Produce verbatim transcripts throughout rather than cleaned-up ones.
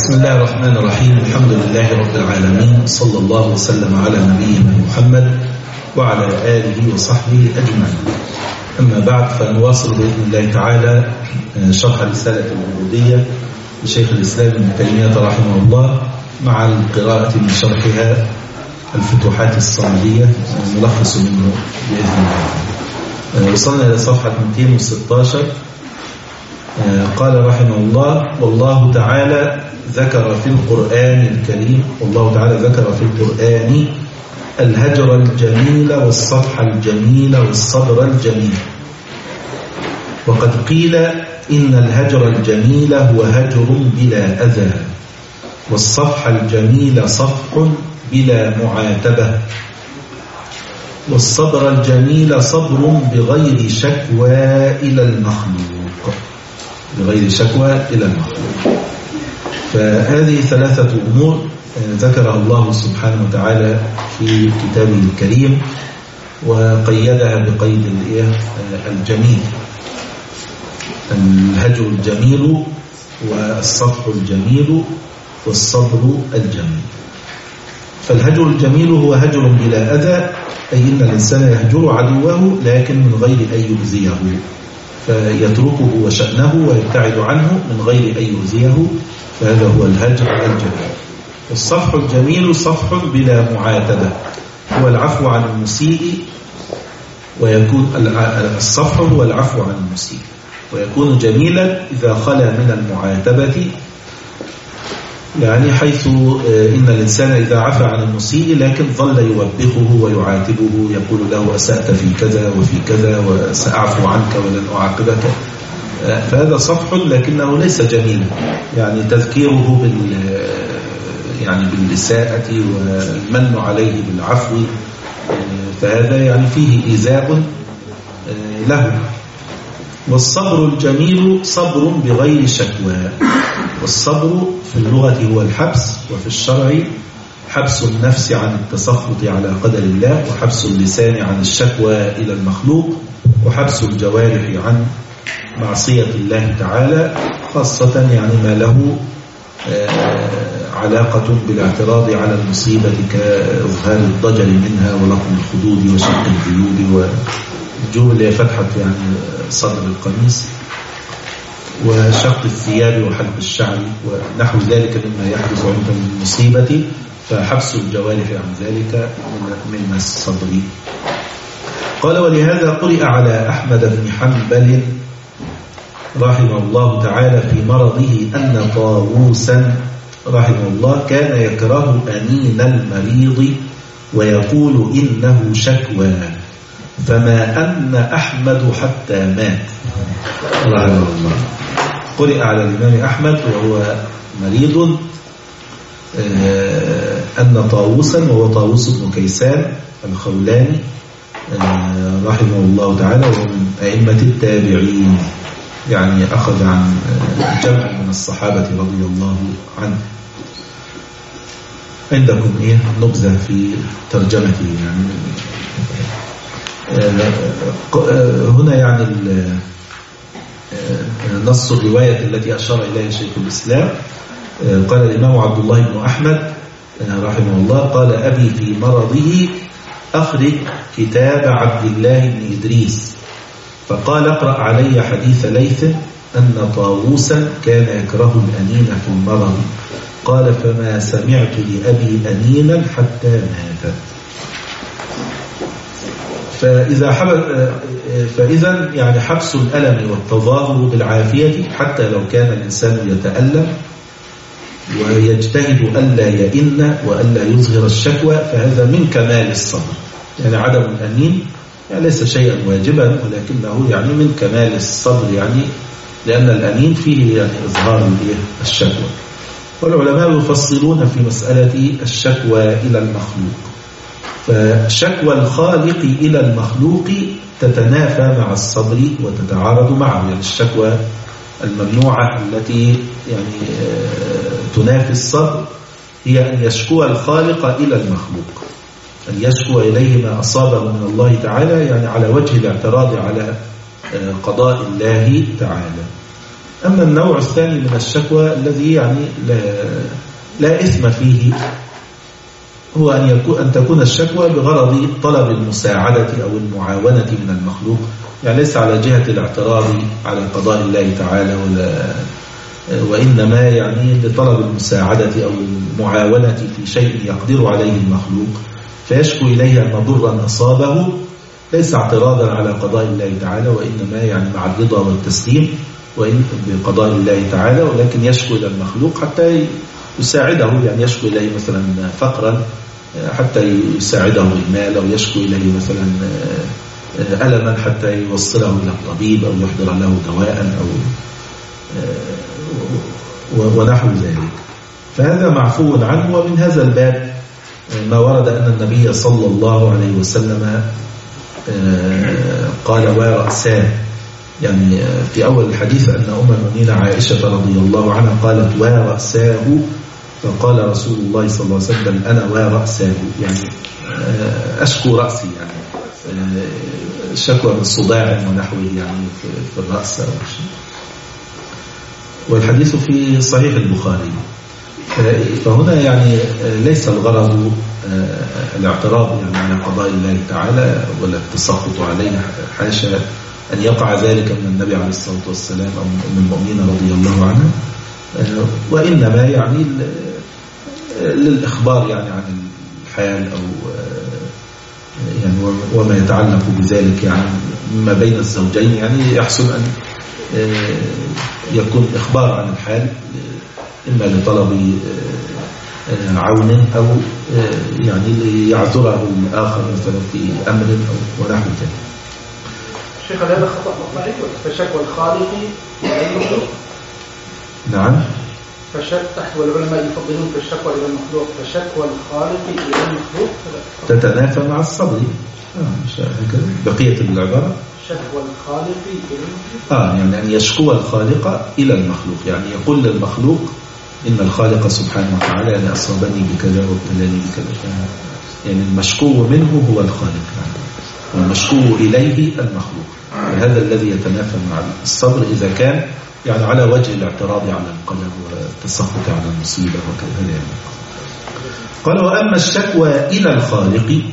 بسم الله الرحمن الرحيم. الحمد لله رب العالمين، صلى الله وسلم على نبينا محمد وعلى آله وصحبه أجمعين. أما بعد، فنواصل بإذن الله تعالى شرح رسالة العبودية لشيخ الإسلام ابن تيمية رحمه الله، مع القراءة من شرحها الفتوحات الصمدية ملخص منه بإذن الله. وصلنا إلى صفحة مئتين وستة عشر. قال رحمه الله: والله تعالى ذكر في القرآن الكريم والله تعالى ذكر في القرآن الهجر الجميل والصفح الجميل والصبر الجميل. وقد قيل إن الهجر الجميل هو هجر بلا أذى، والصفح الجميل صفح بلا معاتبة، والصبر الجميل صبر بغير شكوى إلى المخلوق بغير شكوى إلى المخلوق. فهذه ثلاثة أمور ذكرها الله سبحانه وتعالى في كتابه الكريم، وقيدها بقيد الجميل: الهجر الجميل والصفح الجميل والصبر الجميل. فالهجر الجميل هو هجر بلا أذى، أي إن الإنسان يهجر عدوه لكن من غير أن يؤذيه، فيتركه وشأنه ويبتعد عنه من غير أن يؤذيه، فهذا هو الهجر الجميل. والصفح الجميل صفح بلا معاتبة، هو العفو عن المسيء، ويكون الصفح هو العفو عن المسيء، ويكون جميلا إذا خلا من المعاتبة، يعني حيث إن الإنسان إذا عفى عن المسيء لكن ظل يوبخه ويعاتبه، يقول له: أسأت في كذا وفي كذا وسأعفو عنك ولن أعاقبك، فهذا صفح لكنه ليس جميلا، يعني تذكيره بال يعني بالإساءة والمن عليه بالعفو، فهذا يعني فيه إيذاء له. والصبر الجميل صبر بغير شكوى. والصبر في اللغة هو الحبس، وفي الشرع حبس النفس عن التسخط على قدر الله، وحبس اللسان عن الشكوى إلى المخلوق، وحبس الجوارح عن معصية الله تعالى، خاصة يعني ما له علاقة بالاعتراض على المصيبة كإظهار الضجر منها ولطم الخدود وشق الجيوب والجيوب اللي فتحت يعني صدر القميص، وشق الثياب وحلق الشعر ونحو ذلك مما يحدث عند المصيبة، فحبس الجوارح عن ذلك من الصبر. قال: ولهذا قرئ على أحمد بن حنبل رحمه الله تعالى في مرضه أن طاووسا رحمه الله كان يكره أنين المريض ويقول إنه شكوى، فما أن أحمد حتى مات رحمه الله. قرئ على الإمام أحمد وهو مريض أن طاووسا، وهو طاووس بن كيسان الخولاني رحمه الله تعالى، ومن أئمة التابعين، يعني أخذ عن جمع من الصحابة رضي الله عنه. عندكم إيه نبذة في ترجمته، يعني هنا يعني نص الرواية التي أشار إليها شيخ الإسلام. قال الإمام عبد الله بن أحمد رحمه الله: قال أبي في مرضه: أخرج كتاب عبد الله بن إدريس. فقال: اقرأ علي حديث ليث أن طاووسا كان يكره الأنين في المرض. قال: فما سمعت لأبي أنينا حتى مات. فإذا فإذا يعني حبس الألم والتظاهر بالعافية، حتى لو كان الإنسان يتألم ويجتهد ألا يئن وألا يظهر الشكوى، فهذا من كمال الصبر. يعني عدم الأنين يعني ليس شيئا واجبا، ولكنه يعني من كمال الصبر، يعني لأن الأنين فيه يعني إظهار الشكوى. والعلماء يفصلون في مسألة الشكوى إلى المخلوق، فشكوى الخالق إلى المخلوق تتنافى مع الصبر وتتعارض معه. يعني الشكوى الممنوعة التي يعني تنافي الصبر هي أن يشكو الخالق إلى المخلوق، أن يشكو إليه ما أصابه من الله تعالى، يعني على وجه الاعتراض على قضاء الله تعالى. أما النوع الثاني من الشكوى الذي يعني لا, لا إثم فيه هو أن, يكون أن تكون الشكوى بغرض طلب المساعدة أو المعاونة من المخلوق، يعني ليس على جهة الاعتراض على قضاء الله تعالى، ولا وإنما يعني لطلب المساعدة أو المعاونة في شيء يقدر عليه المخلوق، فيشكو إليه أن ضرا أصابه ليس اعتراضا على قضاء الله تعالى، وإنما يعني مع الرضا والتسليم وإن بقضاء الله تعالى، ولكن يشكو إلى المخلوق حتى يساعده، يعني يشكو إليه مثلا فقرا حتى يساعده بالمال، أو يشكو إليه مثلا ألما حتى يوصله إلى الطبيب أو يحضر له دواء أو ونحو ذلك. فهذا معفو عنه. ومن هذا الباب ما ورد أن النبي صلى الله عليه وسلم قال ورأساه، يعني في أول الحديث أن أم المؤمنين عائشة رضي الله عنها قالت ورأساه، فقال رسول الله صلى الله عليه وسلم أنا ورأساه، يعني أشكو رأسي، يعني شكوى من صداع ونحوه يعني في الرأس أو شيء. والحديث في صحيح البخاري. فهنا يعني ليس الغرض الاعتراض يعني على قضاء الله تعالى ولا التسخط عليه، حاشا أن يقع ذلك من النبي عليه الصلاة والسلام أو من المؤمنين رضي الله عنه، وإنما يعني للإخبار يعني عن الحال أو يعني وما يتعلق بذلك يعني ما بين الزوجين، يعني يحسن أن يكون إخبار عن الحال إما لطلب عون أو يعني ليعذره الآخر مثلا في أمر أو ونحو ذلك. شيخ هذا خطأ مطلق فشكوى الخالق إلى المخلوق؟ نعم. فشك والعلماء يفضلون في الشكوى إلى المخلوق فشكوى الخالق إلى المخلوق تتنافى مع الصبر. آه بقية العبارة شكوى الخالق إلى المخلوق. آه يعني أن يشكو الخالق إلى المخلوق، يعني يقول للمخلوق إن الخالق سبحانه وتعالى يعني أصابني بكذا وابتلاني بكذا، يعني المشكو منه هو الخالق، يعني والمشكو إليه المخلوق. وهذا الذي يتنافى مع الصبر إذا كان يعني على وجه الاعتراض على القدر والتسخط على المصيبة وكذا يعني. قال وأما الشكوى إلى الخالق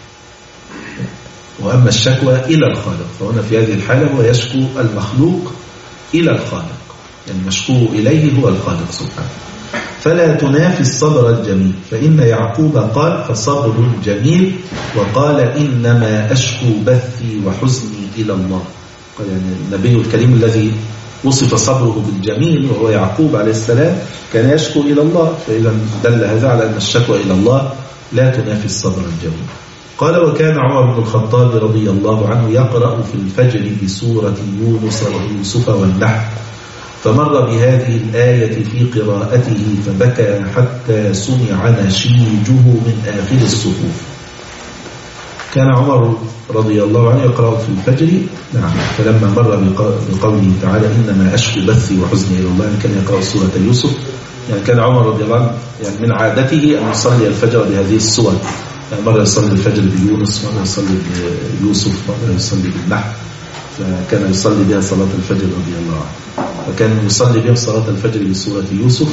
وأما الشكوى إلى الخالق فهنا في هذه الحالة هو يشكو المخلوق إلى الخالق، يعني المشكو إليه هو الخالق سبحانه. فلا تنافي الصبر الجميل، فإن يعقوب قال فصبر جميل، وقال إنما أشكو بثي وحزني إلى الله. قال يعني النبي الكريم الذي وصف صبره بالجميل وهو يعقوب عليه السلام كان يشكو إلى الله، فإذا دل هذا على أن الشكوى إلى الله لا تنافي الصبر الجميل. قال وكان عمر بن الخطاب رضي الله عنه يقرأ في الفجر بسورة يونس ويوسف والنحل، فمر بهذه الآية في قراءته فبكى حتى سمع نشيجه من آخر الصفوف. كان عمر رضي الله عنه يقرأ في الفجر، نعم، فلما مر بقوله تعالى إنما أشكو بثي وحزني إلى الله كان يقرأ سورة يوسف. يعني كان عمر رضي الله عنه يعني من عادته أن يصلي الفجر بهذه السور، يعني مرة يصلي الفجر بيونس، مرة يصلي بيوسف، مرة يصلي بالنحل، فكان يصلي بها صلاة الفجر رضي الله عنه. فكان يصلي بهم صلاة الفجر بسورة يوسف،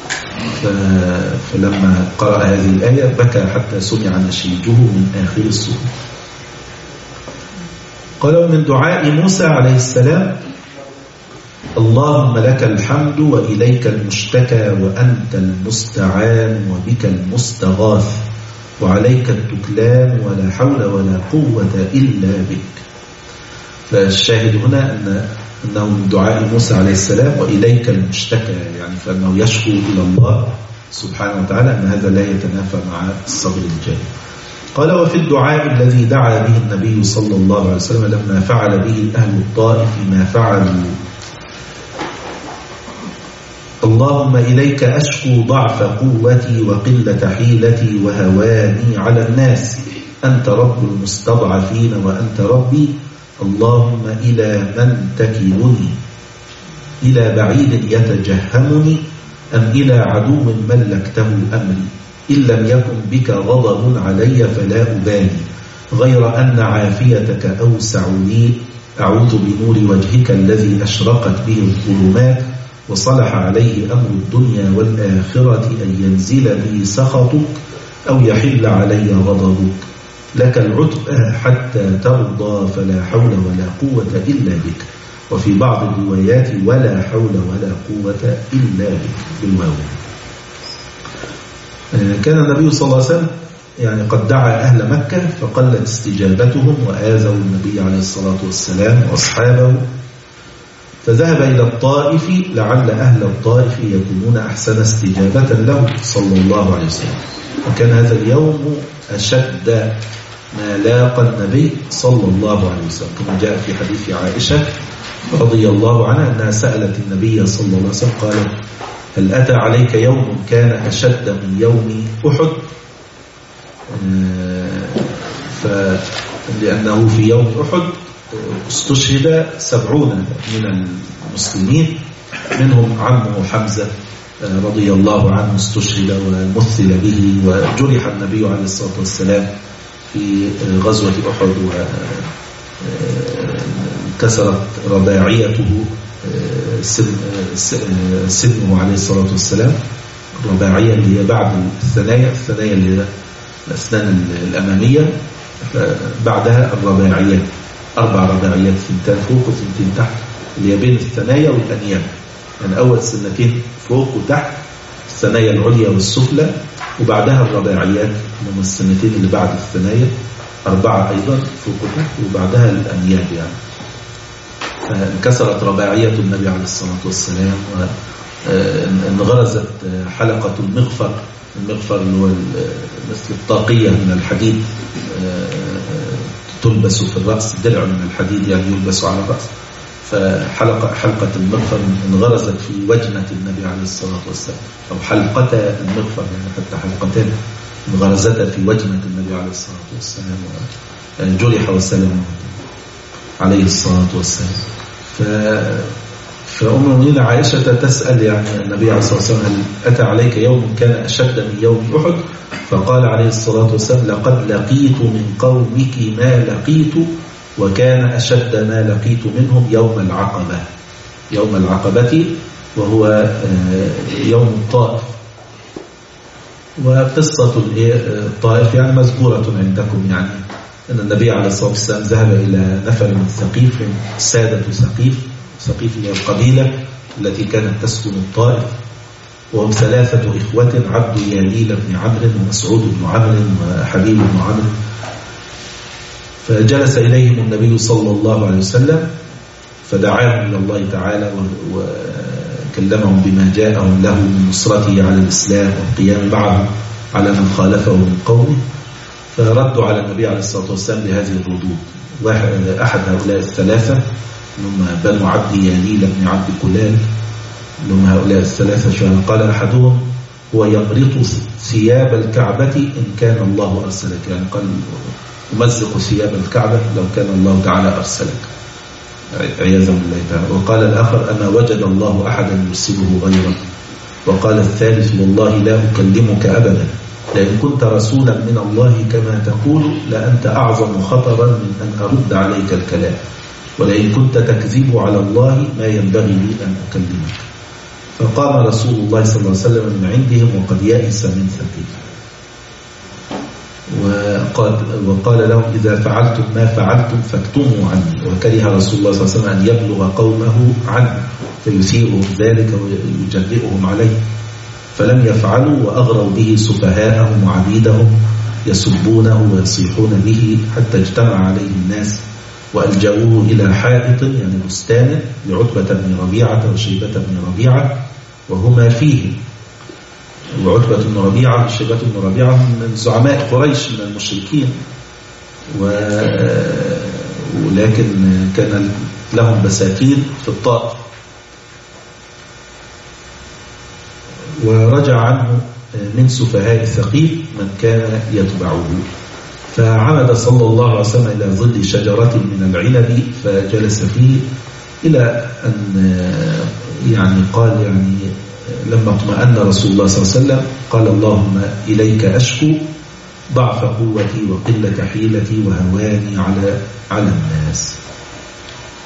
فلما قرأ هذه الآية بكى حتى سمع نشيجه من آخر السورة. قال ومن دعاء موسى عليه السلام اللهم لك الحمد وإليك المشتكى وأنت المستعان وبك المستغاث وعليك التكلان ولا حول ولا قوة إلا بك. فالشاهد هنا أن أنه من دعاء موسى عليه السلام وإليك المشتكى، يعني فأنه يشكو إلى الله سبحانه وتعالى، أن هذا لا يتنافى مع الصبر الجيد. قال وفي الدعاء الذي دعا به النبي صلى الله عليه وسلم لما فعل به أهل الطائف ما فعلوا اللهم إليك أشكو ضعف قوتي وقلة حيلتي وهواني على الناس، أنت رب المستضعفين وأنت ربي، اللهم إلى من تكلني، إلى بعيد يتجهمني أم إلى عدو ملكته أمري، إن لم يكن بك غضب علي فلا أبالي، غير أن عافيتك أوسع لي أعوذ بنور وجهك الذي أشرقت به الظلمات وصلح عليه أمر الدنيا والآخرة أن ينزل بي سخطك أو يحل علي غضبك لك العتبى حتى ترضى فلا حول ولا قوة إلا بك. وفي بعض الروايات ولا حول ولا قوة إلا بك بالواو. كان النبي صلى الله عليه وسلم يعني قد دعا أهل مكة فقلت استجابتهم وآذوا النبي عليه الصلاة والسلام وأصحابه، فذهب إلى الطائف لعل أهل الطائف يكونون أحسن استجابة له صلى الله عليه وسلم. وكان هذا اليوم أشد ما لاقى النبي صلى الله عليه وسلم، كما جاء في حديث عائشة رضي الله عنها أنها سألت النبي صلى الله عليه وسلم قالت هل أتى عليك يوم كان أشد من يوم أحد؟ فلأنه في يوم أحد استشهد سبعون من المسلمين، منهم عمه حمزة رضي الله عنه استشهد ومثل به، وجرح النبي عليه الصلاة والسلام في غزوة أحد وكسرت رباعيته سنه عليه الصلاة والسلام. الرباعية اللي هي بعد الثنايا، الثنايا اللي هي الأسنان الأمامية، بعدها الرباعيات، أربع رباعيات، ثنتين فوق وثنتين تحت، اللي هي بين الثنايا والأنياب. يعني أول سنتين فوق وتحت، الثنايا العليا والسفلى، وبعدها الرباعيات من السنتين اللي بعد الثنايا، أربعة أيضا فوق وتحت، وبعدها الأنياب. يعني فانكسرت رباعية النبي عليه الصلاة والسلام، وانغرزت حلقة المغفر، المغفر اللي هو مثل الطاقية من الحديد تلبس في الرأس، درع من الحديد يعني يلبس على الرأس، فحلقة حلقة المغفر انغرزت في وجنة النبي عليه الصلاة والسلام، أو حلقة المغفر يعني حتى حلقتين انغرزتا في وجنة النبي عليه الصلاة والسلام، وجرح وسلم عليه الصلاة والسلام. ف فأم المؤمنين عائشة تسأل يعني النبي عليه الصلاة والسلام هل أتى عليك يوم كان أشد من يوم أحد؟ فقال عليه الصلاة والسلام لقد لقيت من قومك ما لقيت، وكان أشد ما لقيت منهم يوم العقبة، يوم العقبة وهو يوم الطائف. وقصة الطائف يعني مذكورة عندكم، يعني أن النبي عليه الصلاة والسلام ذهب إلى نفر من ثقيف، سادة ثقيف، ثقيف هي القبيلة التي كانت تسكن الطائف، وهم ثلاثة إخوة، عبد ياليل بن عمرو ومسعود بن عمرو وحبيب بن عمرو. فجلس إليهم النبي صلى الله عليه وسلم فدعاهم إلى الله تعالى وكلمهم بما جاءهم له من نصرته على الإسلام والقيام معه على من خالفه من قومه، فردوا على النبي عليه الصلاة والسلام بهذه الردود. واحد أحد هؤلاء الثلاثة هم بنو عبد ياليل بن عبد كلال، هم هؤلاء الثلاثة شوان. قال أحدهم هو يمرط ثياب الكعبة إن كان الله أرسلك، يعني قال مزق ثياب الكعبة لو كان الله تعالى أرسلك، عياذا بالله تعالى. وقال الآخر أما وجد الله أحدا يرسله غيره. وقال الثالث والله لا أكلمك أبدا، لأن كنت رسولا من الله كما تقول لأنت أعظم خطرا من أن أرد عليك الكلام، ولئن كنت تكذب على الله ما ينبغي لي أن أكلمك. فقام رسول الله صلى الله عليه وسلم من عندهم وقد يأس من ثقيف، وقال, وقال لهم إذا فعلتم ما فعلتم فاكتموا عني. وكره رسول الله صلى الله عليه وسلم أن يبلغ قومه عنه فيثيرهم ذلك ويجرئهم عليه، فلم يفعلوا، وأغروا به سفهاءهم وعبيدهم يسبونه ويصيحون به حتى اجتمع عليه الناس وألجأوه إلى حائط يعني بستان لعتبة بن ربيعة وشيبة بن ربيعة وهما فيه. وعتبة بن ربيعة وشيبة بن ربيعة من زعماء قريش من المشركين، ولكن كان لهم بساتين في الطائف. ورجع عنه من سفهاء ثقيف من كان يتبعه، فعمد صلى الله عليه وسلم إلى ظل شجرة من العنب فجلس فيه إلى أن يعني قال يعني لما اطمأن رسول الله صلى الله عليه وسلم قال اللهم إليك أشكو ضعف قوتي وقلة حيلتي وهواني على على الناس.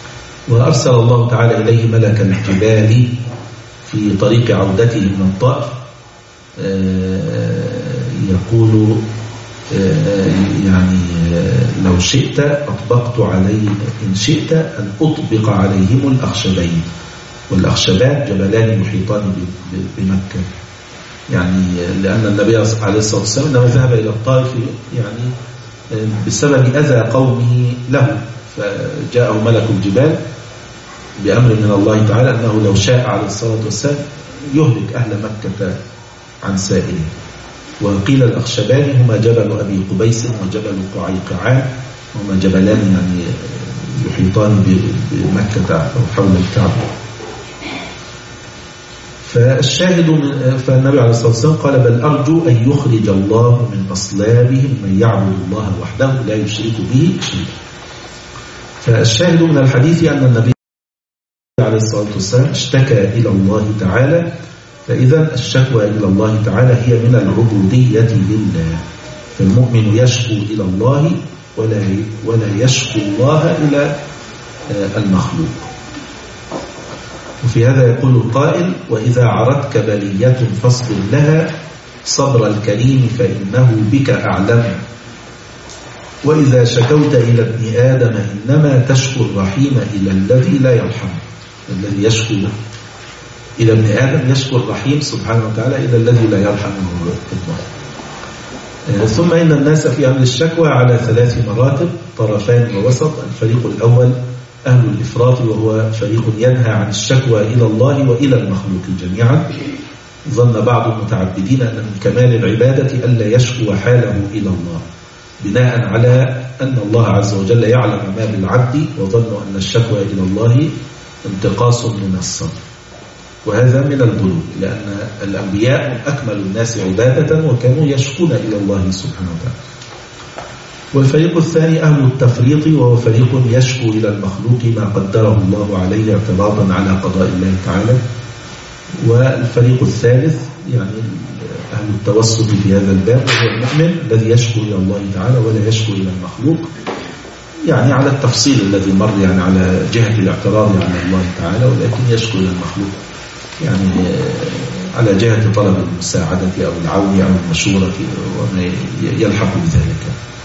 وأرسل الله تعالى إليه ملك الجبال في طريق عودته من الطائف يقول يعني لو شئت أطبقت عليه إن شئت أن أطبق عليهم الأخشبين، والأخشبان جبلان يحيطان بمكة، يعني لأن النبي عليه الصلاة والسلام لما ذهب إلى الطائف يعني بسبب أذى قومه له، فجاءه ملك الجبال بأمر من الله تعالى أنه لو شاء عليه الصلاة والسلام يهلك أهل مكة عن سائله. وقيل الأخشبان هما جبل أبي قبيس وجبل قعيقعان، هما جبلان يعني يحيطان بمكة أو حول الكعبة. فالشاهد من فالنبي عليه الصلاة والسلام قال بل أرجو أن يخرج الله من أصلابهم من يعبد الله وحده لا يشرك به شيئا. فالشاهد من الحديث أن النبي عليه الصلاة والسلام اشتكى إلى الله تعالى، فإذا الشكوى إلى الله تعالى هي من العبودية لله، فالمؤمن يشكو إلى الله ولا ولا يشكو الله إلى المخلوق. وفي هذا يقول القائل وإذا عرضتك بلية فاصبر لها صبر الكريم فإنه بك أعلم، وإذا شكوت إلى ابن آدم إنما تشكو الرحيم إلى الذي لا يرحم. الذي يشكو إلى ابن آدم يشكو الرحيم سبحانه وتعالى إلى الذي لا يرحمه الله. ثم إن الناس في أمر الشكوى على ثلاث مراتب طرفان ووسط. الفريق الأول أهل الإفراط، وهو فريق ينهى عن الشكوى إلى الله وإلى المخلوق جميعا. ظن بعض المتعبدين أن من كمال العبادة ألا يشكو حاله إلى الله، بناء على أن الله عز وجل يعلم ما بالعبد، وظنوا أن الشكوى إلى الله انتقاص من الصبر، وهذا من البلوغ، لأن الأنبياء هم أكمل الناس عبادة وكانوا يشكون إلى الله سبحانه وتعالى. والفريق الثاني أهل التفريط، وهو فريق يشكو إلى المخلوق ما قدره الله عليه اعتراضا على قضاء الله تعالى. والفريق الثالث يعني أهل التوسط في هذا الباب، وهو المؤمن الذي يشكو إلى الله تعالى ولا يشكو إلى المخلوق، يعني على التفصيل الذي مر، يعني على جهة الاعتراض على الله تعالى، ولكن يشكو إلى المخلوق يعني على جهة طلب المساعدة أو العون أو المشورة وما يلحق بذلك.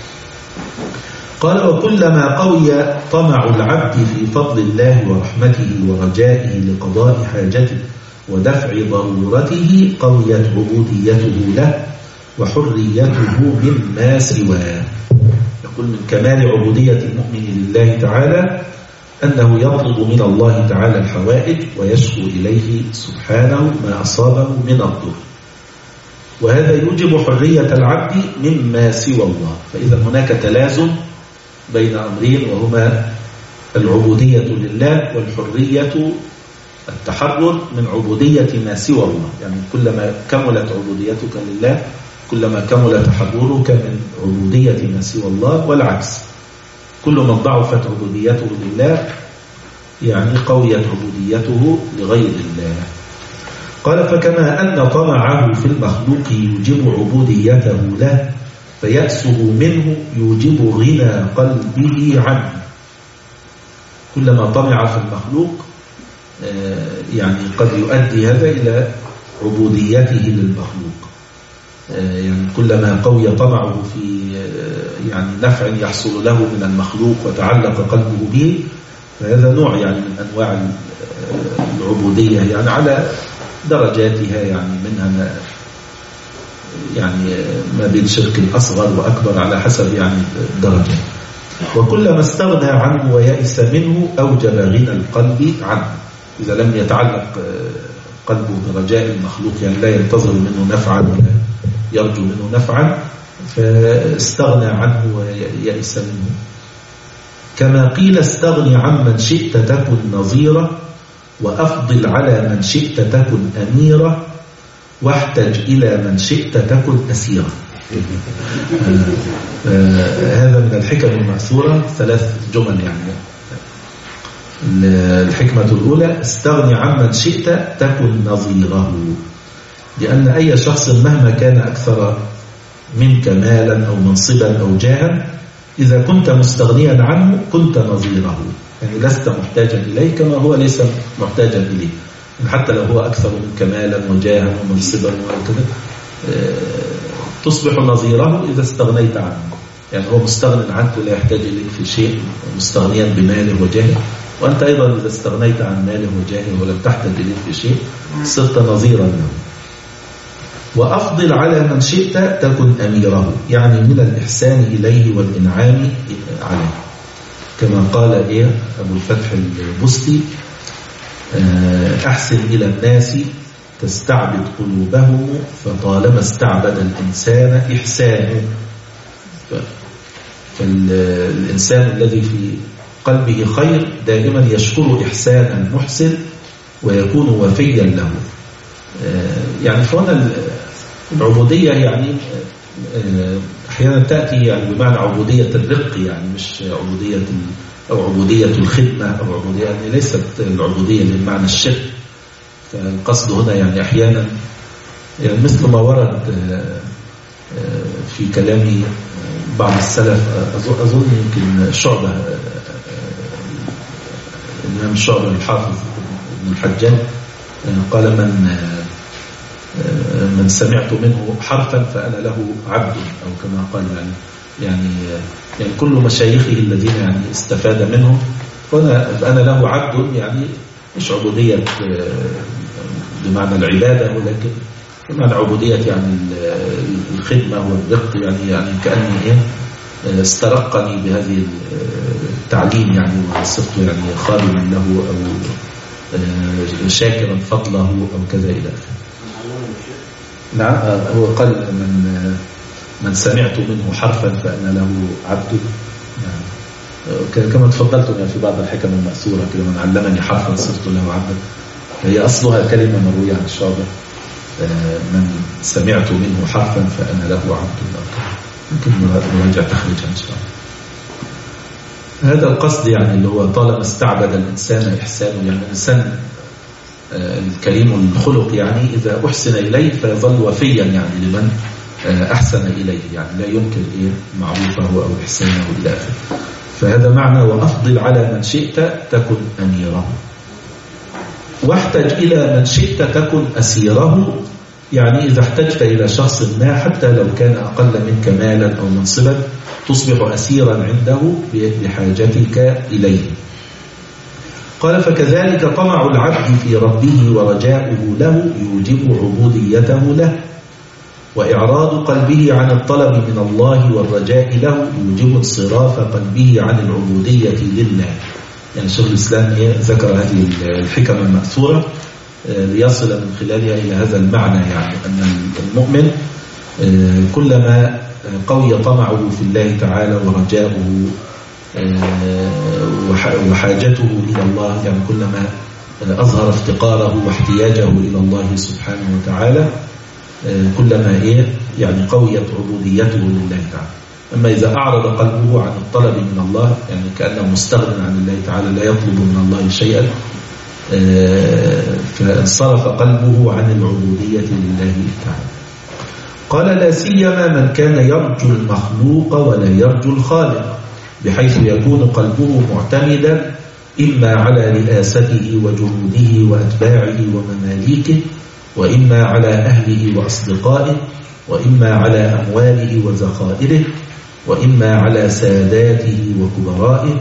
قال وكلما قوي طمع العبد في فضل الله ورحمته ورجائه لقضاء حاجته ودفع ضرورته قويت عبوديته له وحريته مما سواه. يقول من كمال عبودية المؤمن لله تعالى أنه يطلب من الله تعالى الحوائج ويشكو إليه سبحانه ما أصابه من الضر، وهذا يوجب حرية العبد مما سوى الله. فإذا هناك تلازم بين أمرين، وهما العبودية لله والحرية التحرر من عبودية ما سوى الله. يعني كلما كملت عبوديتك لله كلما كمل تحررك من عبودية ما سوى الله، والعكس كل من ضعفت عبوديته لله يعني قويت عبوديته لغير الله. قال فكما أن طمعه في المخلوق يوجب عبوديته له، فيأسه منه يوجب غنى قلبه عنه. كلما طمع في المخلوق يعني قد يؤدي هذا إلى عبوديته للمخلوق. يعني كلما قوي طمعه في يعني نفع يحصل له من المخلوق وتعلق قلبه به، فهذا نوع يعني من أنواع العبودية، يعني على درجاتها، يعني منها ما يعني ما بين شرك الأصغر وأكبر على حسب يعني الدرجة. وكلما استغنى عنه ويأس منه أوجب غنى القلب عنه. إذا لم يتعلق قلبه برجاء المخلوق، يعني لا ينتظر منه نفعا ولا يرجو منه نفعا، فاستغنى عنه ويأس منه. كما قيل استغني عمن شئت تكن نظيرة، وأفضل على من شئت تكن أميرة، واحتج إلى من شئت تكن أسيرة. هذا من الحكم المأثورة، ثلاث جمل. يعني الحكمة الأولى استغني عمن شئت تكن نظيره، لأن أي شخص مهما كان أكثر منك مالا أو منصبا أو جاها، إذا كنت مستغنيا عنه كنت نظيره. يعني لست محتاجا إليه كما هو ليس محتاجا إليه، حتى لو هو أكثر من كمالا وجاها ومنصبا وكذا تصبح نظيره إذا استغنيت عنه. يعني هو مستغن عنك لا يحتاج إليك في شيء، مستغنيا بماله وجاهه، وأنت أيضا إذا استغنيت عن ماله وجاهه ولم تحتاج إليه في شيء صرت نظيرا له. وأفضل على من شئت تكن أميره، يعني من الإحسان إليه والإنعام عليه، كما قال إيه أبو الفتح البستي: أحسن إلى الناس تستعبد قلوبهم، فطالما استعبد الإنسان إحسانه. فالإنسان الذي في قلبه خير دائما يشكر إحسان المحسن ويكون وفيا له. يعني فهنا العبودية يعني أحيانا تأتي يعني بمعنى عبودية الرق، يعني مش عبودية أو عبودية الخدمة أو عبودية، يعني ليست العبودية بمعنى الشرك. فالقصد هنا يعني أحيانا يعني مثل ما ورد في كلام بعض السلف، أظن يمكن شعبة الإمام شعبة الحافظ بن الحجاج قال: من من سمعت منه حرفا فأنا له عبد، أو كما قال يعني يعني يعني كل مشايخه الذين يعني استفاد منهم فأنا له عبد، يعني مش عبودية بمعنى العبادة، ولكن بمعنى عبودية يعني الخدمة والرق، يعني يعني كأني إيه استرقني بهذه التعليم يعني، وصرت يعني خادما له أو شاكرا فضله أو كذا إلى آخره. نعم، هو قال: من من سمعت منه حرفا فأنا له عبد، يعني كما تفضلتم في بعض الحكم المأثورة كده: من علمني حرفا صرت له عبدا. هي أصلها كلمة مروية عن الشعبة: من سمعت منه حرفا فأنا له عبد. ممكن نراجع تخريجها إن شاء الله. هذا القصد يعني اللي هو طالما استعبد الإنسان إحسانه، يعني الإنسان الكريم الخلق يعني إذا أحسن إليه فيظل وفيا يعني لمن أحسن إليه، يعني لا ينكر إيه معروفه أو إحسانه إلى آخره. فهذا معنى وأفضل على من شئت تكن أميره، واحتج إلى من شئت تكن أسيره، يعني إذا احتجت إلى شخص ما حتى لو كان أقل منك مالا أو منصبا تصبح أسيرا عنده بحاجتك إليه. قال: فكذلك طمع العبد في ربه ورجاؤه له يوجب عبوديته له، وإعراض قلبه عن الطلب من الله والرجاء له يوجب انصراف قلبه عن العبودية لله. يعني شيخ الإسلام ذكر هذه الحكم المأثورة ليصل من خلالها إلى هذا المعنى، يعني أن المؤمن كلما قوي طمعه في الله تعالى ورجاؤه وحاجته إلى الله، يعني كلما أظهر افتقاره واحتياجه إلى الله سبحانه وتعالى كلما إيه يعني قويت عبوديته لله تعالى. أما إذا أعرض قلبه عن الطلب من الله، يعني كأنه مستغنى عن الله تعالى لا يطلب من الله شيئا، فانصرف قلبه عن العبودية لله تعالى. قال: لا سيما من كان يرجو المخلوق ولا يرجو الخالق، بحيث يكون قلبه معتمدا إما على رئاسته وجنوده وأتباعه ومماليكه، وإما على أهله وأصدقائه، وإما على أمواله وذخائره، وإما على ساداته وكبرائه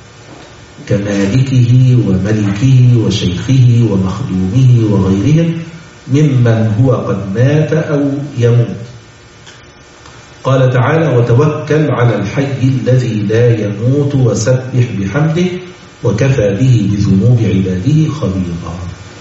كمالكه وملكه وشيخه ومخدومه وغيرهم ممن هو قد مات أو يموت. قال تعالى: وتوكل على الحي الذي لا يموت وسبح بحمده وكفى به بذنوب عباده خبيرا.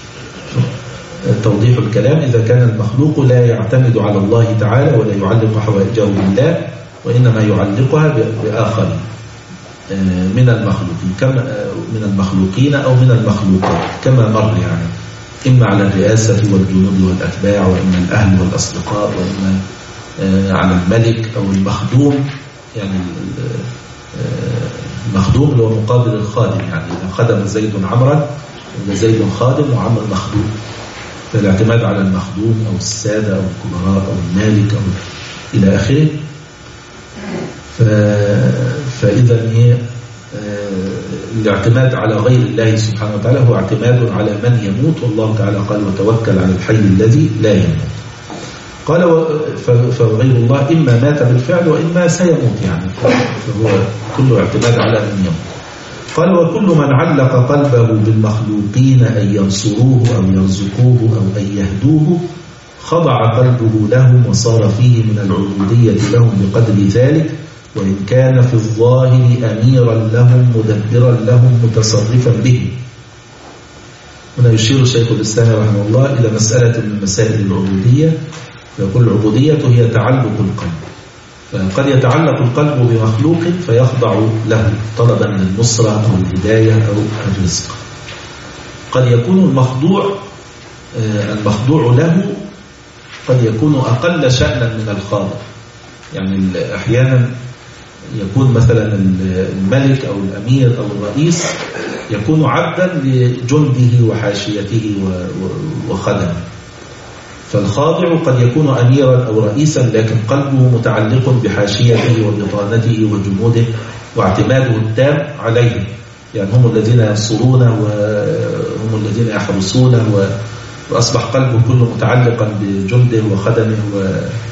توضيح الكلام: إذا كان المخلوق لا يعتمد على الله تعالى ولا يعلق حوائجه بالله، وإنما يعلقها بآخرين من المخلوقين كما من المخلوقين أو من المخلوقات كما مر، يعني إما على الرئاسة والجنود والأتباع، وإما الأهل والأصدقاء، وإما على الملك أو المخدوم. يعني المخدوم اللي هو مقابل الخادم، يعني إذا خدم زيد عمرا زيد خادم وعمر مخدوم، فالاعتماد على المخدوم أو السادة أو الكبراء أو المالك أو إلى آخره. فإذا هي الاعتماد على غير الله سبحانه وتعالى هو اعتماد على من يموت، والله تعالى قال وتوكل على الحي الذي لا يموت. قال فغير الله إما مات بالفعل وإما سيموت، يعني فهو كله اعتماد على من يموت. قال وكل من علق قلبه بالمخلوقين أن ينصروه أو يرزقوه أو أن يهدوه خضع قلبه لهم وصار فيه من العبودية لهم بقدر ذلك، وإن كان في الظاهر أميرا لهم مدبرا لهم متصرفا به. هنا يشير شيخ الإسلام رحمه الله إلى مسألة من مسائل العبودية، يقول العبودية هي تعلق القلب، فقد يتعلق القلب بمخلوق فيخضع له طلبا للنصرة أو الهداية أو الرزق. قد يكون المخضوع المخضوع له قد يكون أقل شأنا من الخاضع، يعني أحيانا يكون مثلا الملك أو الأمير أو الرئيس يكون عبدا لجنده وحاشيته وخدمه، فالخاضع قد يكون أميرا أو رئيسا لكن قلبه متعلق بحاشيته وبطانته وجنوده واعتماده التام عليه، يعني هم الذين ينصرونه وهم الذين يحرسونه، وأصبح قلبه كله متعلقا بجنده وخدمه، و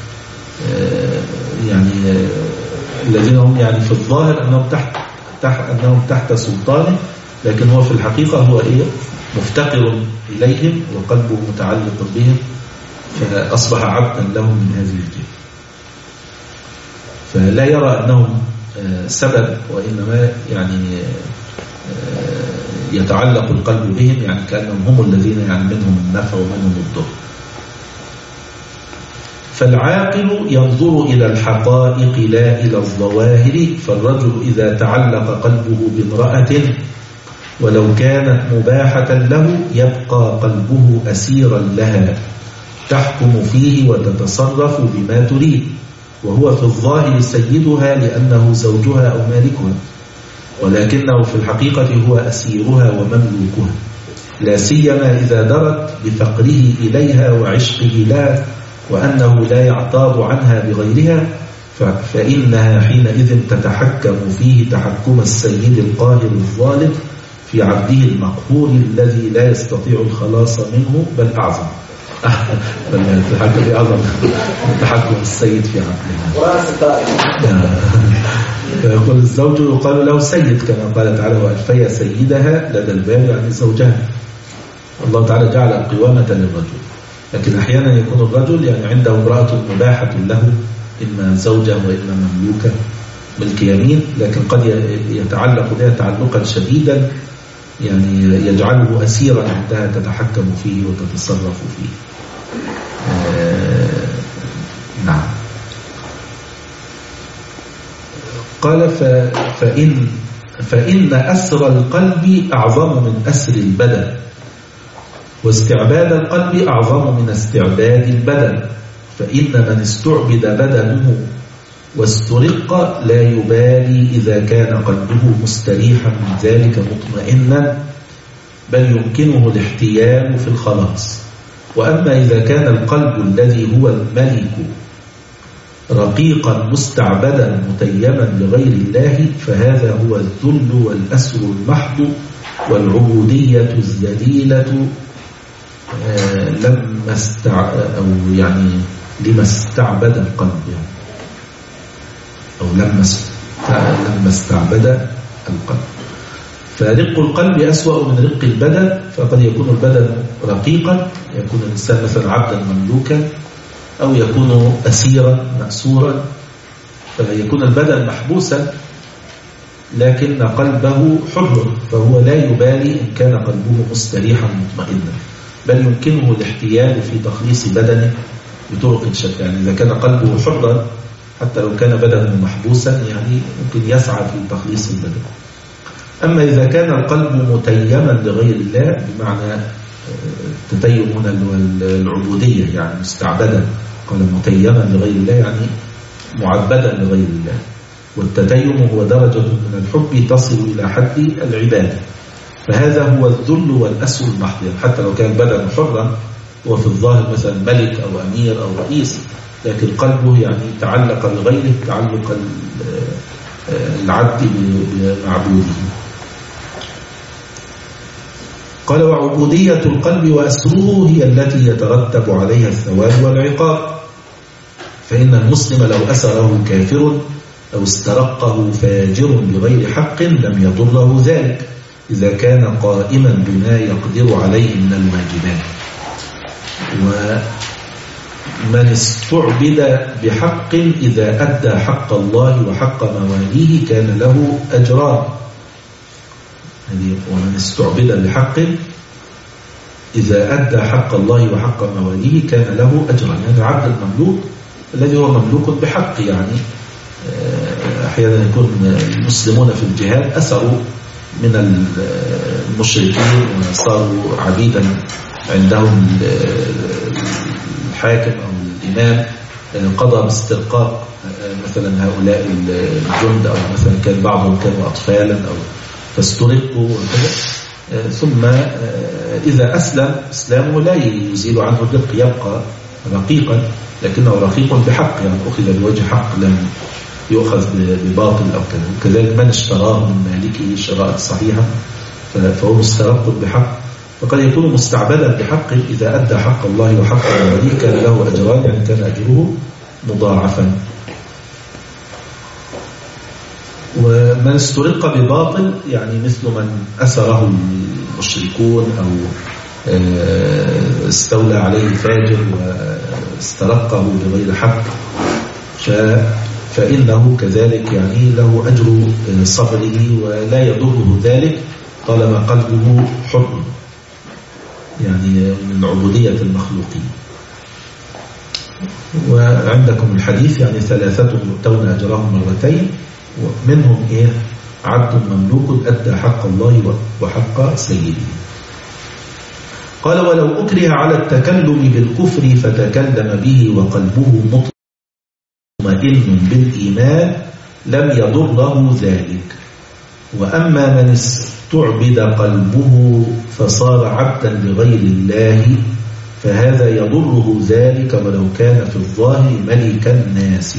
يعني الذين هم يعني في الظاهر أنهم تحت, تحت أنهم تحت سلطانه، لكن هو في الحقيقة هو إيه مفتقر إليهم وقلبه متعلق بهم، فأصبح عبدا لهم من هذه الجهة، فلا يرى أنهم سبب، وإنما يعني يتعلق القلب بهم، يعني كأنهم هم الذين يعني منهم النفع ومنهم الضر. فالعاقل ينظر إلى الحقائق لا إلى الظواهر، فالرجل إذا تعلق قلبه بامرأة ولو كانت مباحة له يبقى قلبه أسيرا لها تحكم فيه وتتصرف بما تريد، وهو في الظاهر سيدها لأنه زوجها أو مالكها، ولكنه في الحقيقة هو أسيرها ومملوكها، لا سيما إذا درت بفقره إليها وعشقه لها وأنه لا يعتاض عنها بغيرها، فإنها حينئذ تتحكم فيه تحكم السيد القاهر الظالم في عبده المقهور الذي لا يستطيع الخلاص منه بل أعظم بل يتحكم بأعظم تحكم السيد في عبده. فيقول الزوج يقال له سيد كما قال تعالى وألفي سيدها لدى الباب، يعني زوجها. الله تعالى جعل القوامة للرجل، لكن أحيانا يكون الرجل يعني عنده امرأة مباحة له، إما زوجة وإما مملوكة ملك يمين، لكن قد يتعلق بها تعلقا شديدا يعني يجعله أسيرا عندها تتحكم فيه وتتصرف فيه. آه نعم. قال فإن, فإن أسر القلب أعظم من أسر البدن، واستعباد القلب أعظم من استعباد البدن، فإن من استعبد بدنه واسترق لا يبالي إذا كان قلبه مستريحا من ذلك مطمئنا، بل يمكنه الاحتيال في الخلاص. وأما إذا كان القلب الذي هو الملك رقيقا مستعبدا متيما لغير الله، فهذا هو الذل والأسر المحض والعبودية الذليلة آه لما استع أو يعني لما استعبد القلب، يعني أو لما لما استعبد القلب. فرق القلب أسوأ من رق البدن، فقد يكون البدن رقيقا، يكون الإنسان مثلا عبدا مملوكا، أو يكون أسيرا مأسورا، فيكون البدن محبوسا لكن قلبه حر، فهو لا يبالي إن كان قلبه مستريحا مطمئنا، بل يمكنه الاحتيال في تخليص بدنه بطرق شتى. يعني إذا كان قلبه حرا حتى لو كان بدنه محبوسا يعني ممكن يسعى في تخليص البدن. أما إذا كان القلب متيما لغير الله، بمعنى التتيم هنا العبودية، يعني مستعبدا، قال متيما لغير الله يعني معبدا لغير الله، والتتيم هو درجة من الحب تصل إلى حد العبادة، فهذا هو الذل والأسر المحض. حتى لو كان البدن حرا وفي الظاهر مثلا ملك أو أمير أو رئيس، لكن قلبه يعني تعلق بغيره تعلق العبد بمعبوده. قال وعبودية القلب وأسره هي التي يترتب عليها الثواب والعقاب، فإن المسلم لو أسره كافر أو استرقه فاجر بغير حق لم يضره ذلك إذا كان قائما بما يقدر عليه من الواجبات. ومن استعبد بحق إذا أدى حق الله وحق مواليه كان له أجران. ومن استعبد بحق إذا أدى حق الله وحق مواليه كان له أجران، يعني العبد المملوك الذي هو مملوك بحق، يعني أحيانا يكون المسلمون في الجهاد أسروا من المشركين وصاروا عبيدا عندهم الحاكم أو الإمام، قضى باسترقاق مثلا هؤلاء الجند، أو مثلا كان بعضهم كانوا أطفالا أو فاسترقوا وكذا، ثم إذا أسلم إسلامه لا يزيل عنه الرق، يبقى رقيقا لكنه رقيق بحق، يعني أخذ بوجه حق لم يؤخذ بباطل أو كذا. وكذلك من اشتراه من مالكه شراء صحيحة فهو مسترق بحق، وقد يكون مستعبدا بحق إذا أدى حق الله وحق مواليه كان له أجران، يعني كان أجره مضاعفا. ومن استرق بباطل يعني مثل من أسره المشركون أو استولى عليه فاجر واسترقه بغير حق فإنه كذلك يعني له أجر صبره ولا يضره ذلك طالما قلبه حر، يعني من عبودية المخلوقين. وعندكم الحديث يعني ثلاثة يؤتون أجرهم مرتين، ومنهم إيه؟ عبد مملوك أدى حق الله وحق سيده. قال ولو أكره على التكلم بالكفر فتكلم به وقلبه مطمئن بالإيمان لم يضره ذلك. وأما من استعبد قلبه فصار عبدا لغير الله فهذا يضره ذلك ولو كان في الظاهر ملك الناس.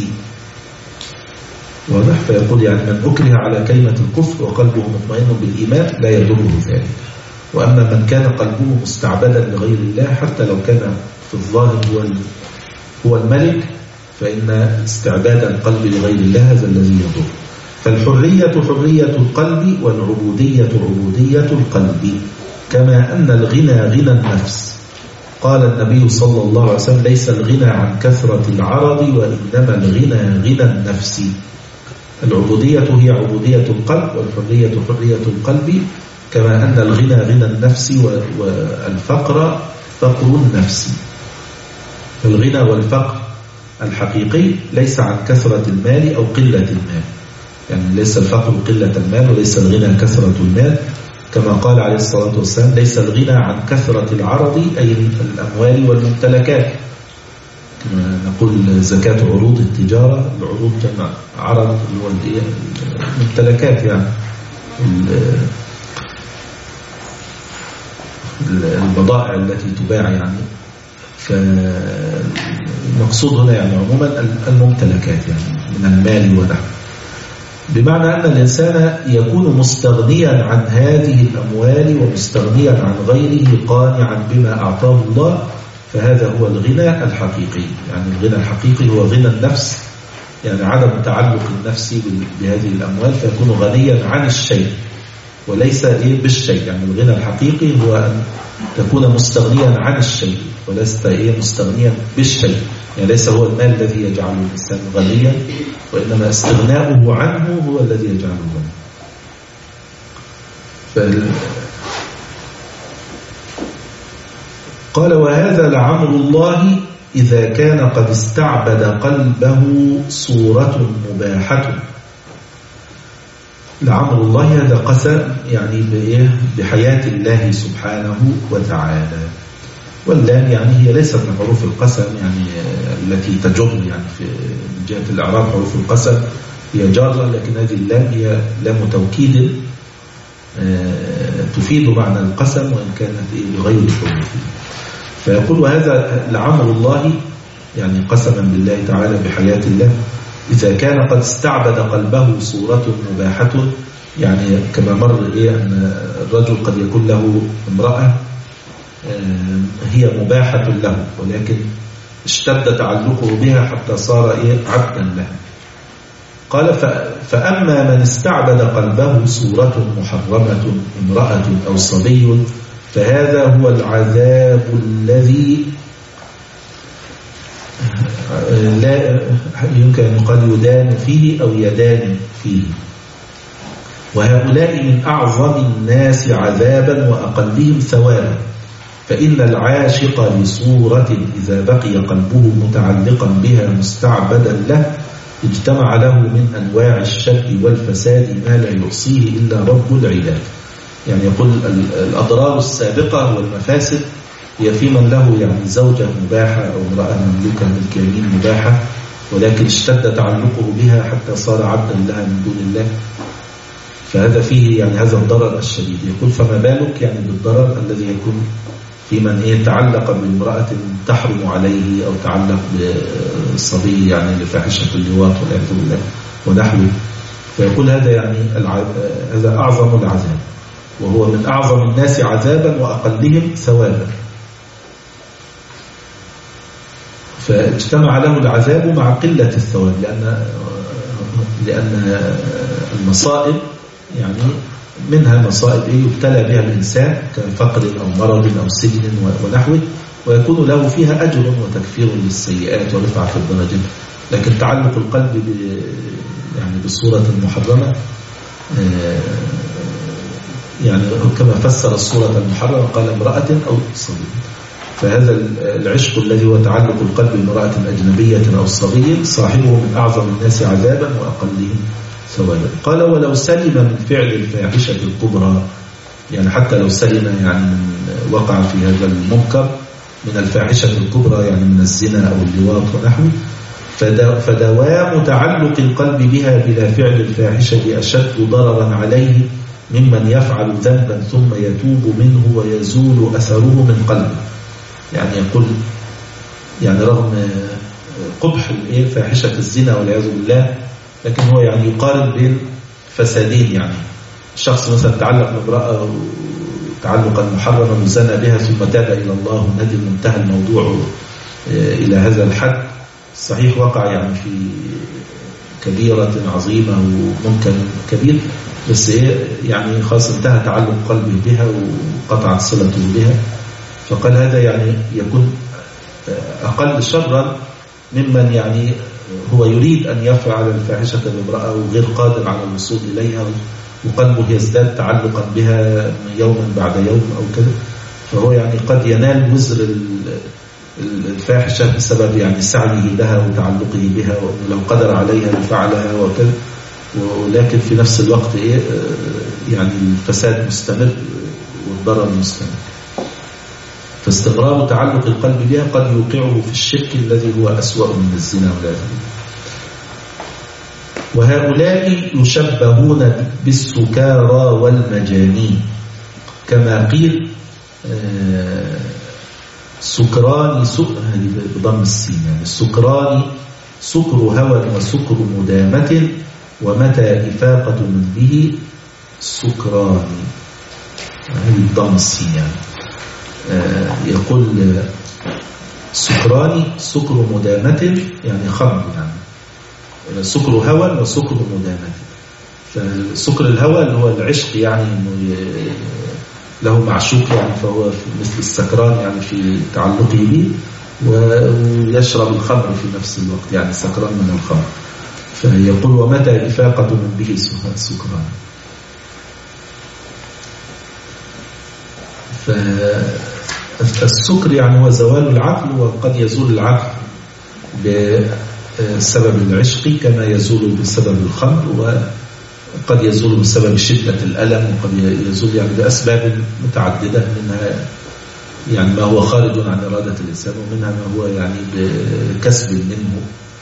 واضح؟ فيقول يعني من أكره على كلمة الكفر وقلبه مطمئن بالإيمان لا يضره ذلك. وأما من كان قلبه مستعبدا لغير الله حتى لو كان في الظاهر هو هو الملك فإن استعباد القلب لغير الله هذا الذي يضر. فالحرية حرية القلب والعبودية عبودية القلب، كما أن الغنى غنى النفس. قال النبي صلى الله عليه وسلم ليس الغنى عن كثرة العرض وإنما الغنى غنى النفس. العبودية هي عبودية القلب والحرية حرية القلب، كما أن الغنى غنى النفس والفقر فقر النفس. الغنى والفقر الحقيقي ليس عن كثرة المال أو قلة المال، يعني ليس الفقر قلة المال وليس الغنى كثرة المال، كما قال عليه الصلاة والسلام ليس الغنى عن كثرة العرض أي الأموال والممتلكات. نقول زكاة عروض التجارة، العروض جمع عرض اللي هو الممتلكات، يعني البضائع التي تباع، يعني فالمقصود هنا يعني عموما الممتلكات يعني من المال ونحو، بمعنى أن الإنسان يكون مستغنيا عن هذه الأموال ومستغنيا عن غيره قانعا بما أعطاه الله، فهذا هو الغنى الحقيقي. يعني الغنى الحقيقي هو غنى النفس، يعني عدم تعلق النفس بهذه الأموال فيكون غنيا عن الشيء وليس إيه بالشيء. يعني الغنى الحقيقي هو أن تكون مستغنيا عن الشيء ولست إيه مستغنيا بالشيء، يعني ليس هو المال الذي يجعل الإنسان غنيا وإنما استغناؤه عنه هو الذي يجعله غنيا. فال... قال وهذا لعمر الله إذا كان قد استعبد قلبه صورة مباحة. لعمر الله هذا قسم يعني بحياة الله سبحانه وتعالى، واللام يعني هي ليست من حروف القسم يعني التي تجر يعني في جهة الإعراب حروف القسم هي جارة، لكن هذه اللام هي لام توكيد تفيد معنى القسم وإن كانت بغير الحروف. فيقول وهذا لعمر الله يعني قسما بالله تعالى بحياة الله إذا كان قد استعبد قلبه صورة مباحة، يعني كما مر إيه أن الرجل قد يكون له امرأة هي مباحة له، ولكن اشتد تعلقه بها حتى صار إيه عبدا لها. قال فأما من استعبد قلبه صورة محرمة امرأة أو صبي فهذا هو العذاب الذي لا يمكن أن يقال يدان فيه أو يدان فيه. وهؤلاء من أعظم الناس عذابا وأقلهم ثوابا، فإن العاشق لصورة إذا بقي قلبه متعلقا بها مستعبدا له اجتمع له من أنواع الشر والفساد ما لا يحصيه إلا رب العباد. يعني يقول الأضرار السابقة والمفاسد هي في من له يعني زوجة مباحة أو امرأة مملوكة ملك يمين مباحة، ولكن اشتد تعلقه بها حتى صار عبدا لها من دون الله، فهذا فيه يعني هذا الضرر الشديد. يقول فما بالك يعني بالضرر الذي يكون في من يتعلق بامرأة تحرم عليه، أو تعلق بالصبي يعني لفاحشة اللواط والعياذ بالله ونحوه. فيقول هذا يعني هذا أعظم العذاب، وهو من أعظم الناس عذابا وأقلهم ثوابا. فاجتمع له العذاب مع قلة الثواب، لأن لأن المصائب يعني منها مصائب يبتلى بها الإنسان كفقر أو مرض أو سجن ونحوه، ويكون له فيها أجر وتكفير للسيئات ورفعة الدرجات. لكن تعلق القلب يعني بصورة محرمة يعني كما فسر الصورة المحرمة قال امرأة أو صبي، فهذا العشق الذي هو تعلق القلب بامرأة أجنبية أو صبي صاحبه من أعظم الناس عذابا وأقلهم ثوابا. قال ولو سلم من فعل الفاحشة الكبرى، يعني حتى لو سلم يعني من وقع في هذا المنكر من الفاحشة الكبرى يعني من الزنا أو اللواط ونحوه، فدوام تعلق القلب بها بلا فعل الفاحشة أشد ضررا عليه ممن يفعل ذنبا ثم يتوب منه ويزول أثره من قلبه. يعني يقول يعني رغم قبح فاحشة الزنا والعياذ بالله، لكن هو يعني يقارن بين فسادين. يعني الشخص مثلا تعلق بامرأة تعلقا محرما وزنى بها ثم تاب إلى الله وندم وانتهى الموضوع إلى هذا الحد، صحيح وقع يعني في كبيرة عظيمة ومنكر كبير، بس إيه يعني خلاص انتهى تعلق قلبه بها وقطعت صلته بها. فقال هذا يعني يكون أقل شرا ممن يعني هو يريد أن يفعل الفاحشة بامرأة وغير قادر على الوصول إليها وقلبه يزداد تعلقا بها يوما بعد يوم أو كذا، فهو يعني قد ينال وزر الفاحشة بسبب يعني سعيه لها وتعلقه بها، وأنه لو قدر عليها لفعلها وكذا، ولكن في نفس الوقت إيه يعني الفساد مستمر والضرر مستمر. فاستغراب تعلق القلب بها قد يوقعه في الشرك الذي هو أسوأ من الزنا والعياذ بالله. وهؤلاء يشبهون بالسكارى والمجانين، كما قيل سكران سكر بضم السين، يعني السكران سكر هوى وسكر مدامة، ومتى إفاقة من به سكران بضم السين. يعني يقول سكراني سكر مدامة يعني خمر، يعني سكر هوى وسكر مدامة. فسكر الهوى اللي هو العشق، يعني انه له معشوق يعني فهو مثل السكران يعني في تعلقه به، ويشرب الخمر في نفس الوقت يعني سكران من الخمر. فيقول ومتى إفاقة من به سكران. فالسكر يعني هو زوال العقل، وقد يزول العقل بسبب العشق كما يزول بسبب الخمر، وقد يزول بسبب شدة الألم، وقد يزول يعني بأسباب متعددة، منها يعني ما هو خارج عن إرادة الإنسان، ومنها ما هو يعني بكسب منه.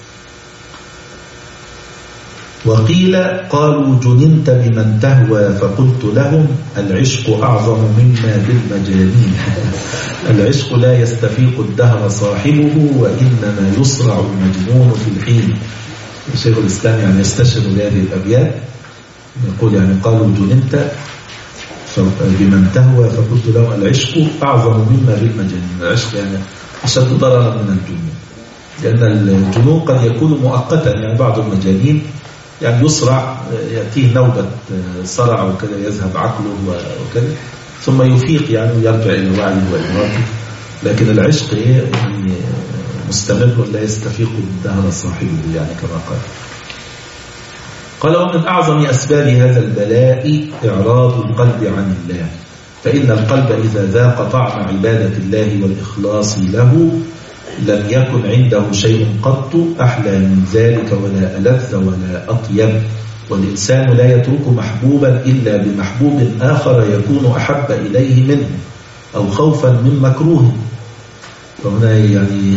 وقيل قالوا جننت بمن تهوى، فقلت لهم العشق أعظم مما بالمجانين. العشق لا يستفيق الدهر صاحبه، وإنما يصرع المجنون في الحين. شيخ الإسلام يعني يستشهد بهذه الأبيات يقول يعني قالوا جننت بمن تهوى فقلت له العشق أعظم مما بالمجانين. العشق يعني أشد ضررا من الجنون، لأن الجنون قد يكون مؤقتا، يعني بعض المجانين يعني يسرع يأتيه نوبة صرع وكذا يذهب عقله وكذا ثم يفيق يعني ويرجع إلى وعيه وإدراكه، لكن العشق يعني مستمر ولا يستفيق الدهر صاحبه يعني كما قال. قال ومن أعظم أسباب هذا البلاء إعراض القلب عن الله، فإن القلب إذا ذاق طعم عبادة الله والإخلاص له لم يكن عنده شيء قط أحلى من ذلك ولا ألذ ولا أطيب، والإنسان لا يترك محبوبا إلا بمحبوب آخر يكون أحب إليه منه أو خوفا من مكروه. فهنا يعني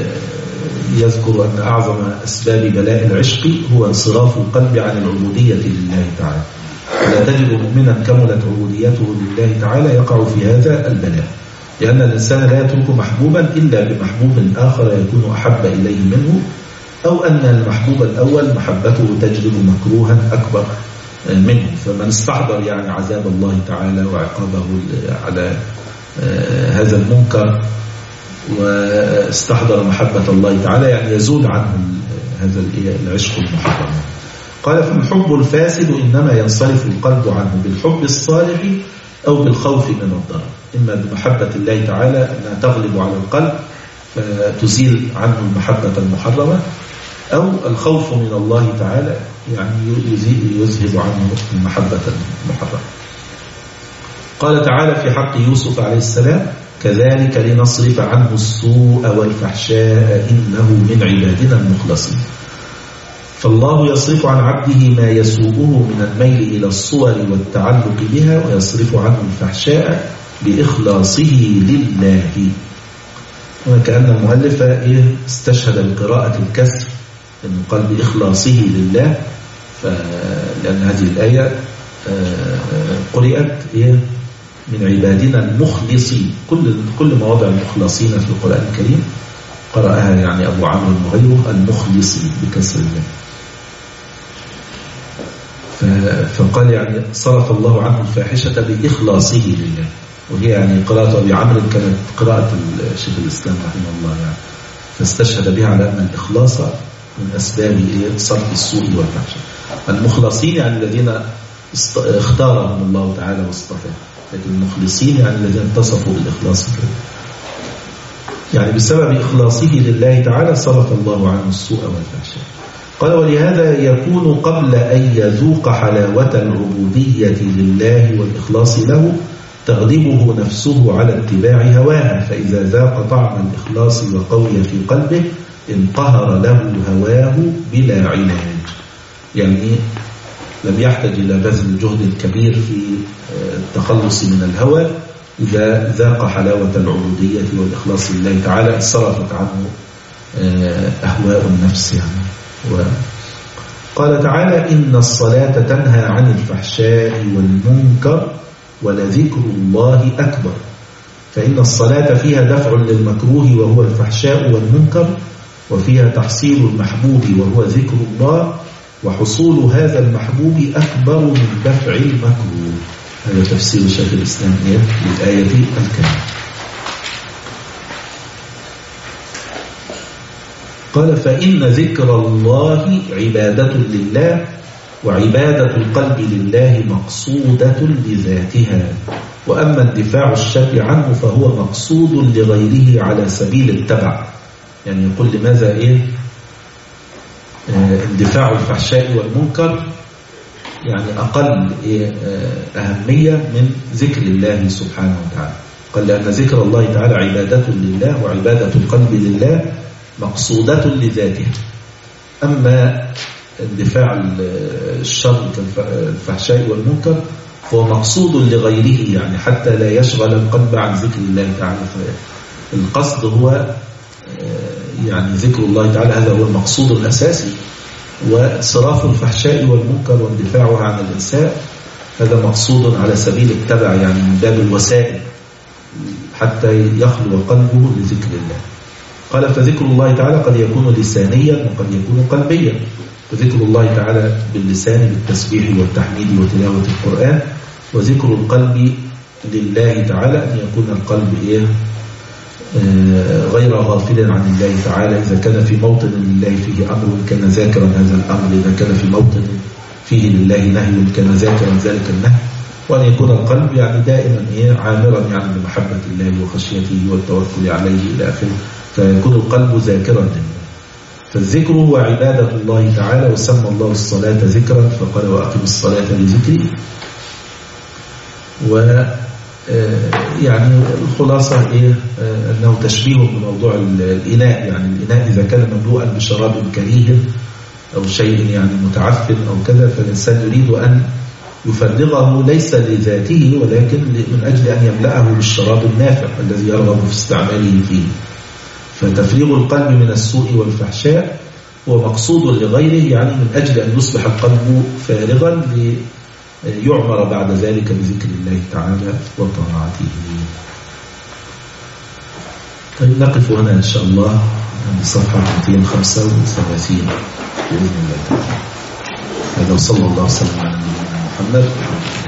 يذكر أن أعظم أسباب بلاء العشق هو انصراف القلب عن العبودية لله تعالى، ولا تجد مؤمنا كملت عبوديته لله تعالى يقع في هذا البلاء، لأن الإنسان لا يترك محبوبا إلا بمحبوب آخر يكون أحب إليه منه، أو أن المحبوب الأول محبته تجلب مكروها أكبر منه. فمن استحضر يعني عذاب الله تعالى وعقابه على هذا المنكر واستحضر محبة الله تعالى يعني يزول عنه هذا العشق المحرم. قال فالحب الفاسد إنما ينصرف القلب عنه بالحب الصالح أو بالخوف من الضرر، إما بمحبة الله تعالى أنها تغلب على القلب فتزيل عنه المحبة المحرمة، أو الخوف من الله تعالى يعني يذهب عنه المحبة المحرمة. قال تعالى في حق يوسف عليه السلام كذلك لنصرف عنه السوء والفحشاء إنه من عبادنا المخلصين. فالله يصرف عن عبده ما يسوءه من الميل إلى الصور والتعلق بها، ويصرف عنه الفحشاء بإخلاصه لله. وكأن المؤلف استشهد بقراءة الكسر من قلب إخلاصه لله، لأن هذه الآية قرأت من عبادنا المخلصين، كل كل مواضع المخلصين في القرآن الكريم قرأها يعني أبو عمرو وغيره المخلصين بكسر الله. فقال يعني صرف الله عنه الفاحشة بإخلاصه لله، وهي يعني قراءة أبي عمرو كانت قراءة شيخ الإسلام رحمه الله يعني، فاستشهد بها على أن الإخلاص من أسباب صرف السوء والفحشة. المخلصين يعني الذين اختارهم الله تعالى واصطفاهم، لكن المخلصين يعني الذين اتصفوا بالإخلاص يعني بسبب إخلاصه لله تعالى صرف الله عنه السوء والفحشاء. قال ولهذا يكون قبل أن يذوق حلاوة العبودية لله والإخلاص له تغلبه نفسه على اتباع هواها، فإذا ذاق طعم الإخلاص وقوي في قلبه انقهر له هواه بلا علاج، يعني لم يحتاج إلى بذل جهد كبير في التخلص من الهوى. إذا ذاق حلاوة العبودية والإخلاص لله تعالى صرفت عنه أهواء النفس يعني. قال تعالى إن الصلاة تنهى عن الفحشاء والمنكر ولذكر الله أكبر، فإن الصلاة فيها دفع للمكروه وهو الفحشاء والمنكر، وفيها تحصيل المحبوب وهو ذكر الله، وحصول هذا المحبوب أكبر من دفع المكروه. هذا تفسير شيخ الإسلام للآية الكريمة. قال فإن ذكر الله عبادة لله، وعبادة القلب لله مقصودة لذاتها، وأما اندفاع الشر عنه فهو مقصود لغيره على سبيل التبع. يعني يقول لماذا إيه اندفاع الفحشاء والمنكر يعني أقل إيه أهمية من ذكر الله سبحانه وتعالى. قال لأن ذكر الله تعالى عبادة لله، وعبادة القلب لله مقصودة لذاتها. أما اندفاع الشر كالفحشاء والمنكر فهو مقصود لغيره، يعني حتى لا يشغل القلب عن ذكر الله تعالى. القصد هو يعني ذكر الله تعالى، هذا هو المقصود الأساسي، وصراف الفحشاء والمنكر واندفاعها عن الإنسان هذا مقصود على سبيل التبع، يعني من باب الوسائل حتى يخلو قلبه لذكر الله. قال فذكر الله تعالى قد يكون لسانيا وقد يكون قلبيا، وذكر الله تعالى باللسان بالتسبيح والتحميد وتلاوة القرآن. وذكر القلب لله تعالى أن يكون القلب إيه آه غير غافل عن الله تعالى. إذا كان في موطن لله فيه أمر كان ذاكرا هذا الأمر، إذا كان في موطن فيه لله نهي كان ذاكرا ذلك النهي. وأن يكون القلب يعني دائما إيه عامرا يعني بمحبة الله وخشيته والتوكل عليه إلى آخره، فيكون القلب ذاكرا لله. فالذكر هو عبادة الله تعالى، وسمى الله الصلاة ذكرا فقال وأقم الصلاة لذكري. و يعني الخلاصة إيه أنه تشبيه بموضوع الإناء، يعني الإناء إذا كان مملوءا بشراب كريه أو شيء يعني متعفن أو كذا، فالإنسان يريد أن يفرغه ليس لذاته ولكن من أجل أن يملأه بالشراب النافع الذي يرغب في استعماله فيه. فتفريغ القلب من السوء والفحشاء هو مقصود لغيره، يعني من أجل أن يصبح القلب فارغا ليعمر بعد ذلك بذكر الله تعالى وطاعته. طيب نقف هنا إن شاء الله عند صفحة مئتين وخمسة وثلاثين بإذن الله تعالى. هذا وصلى الله وسلم على نبينا محمد.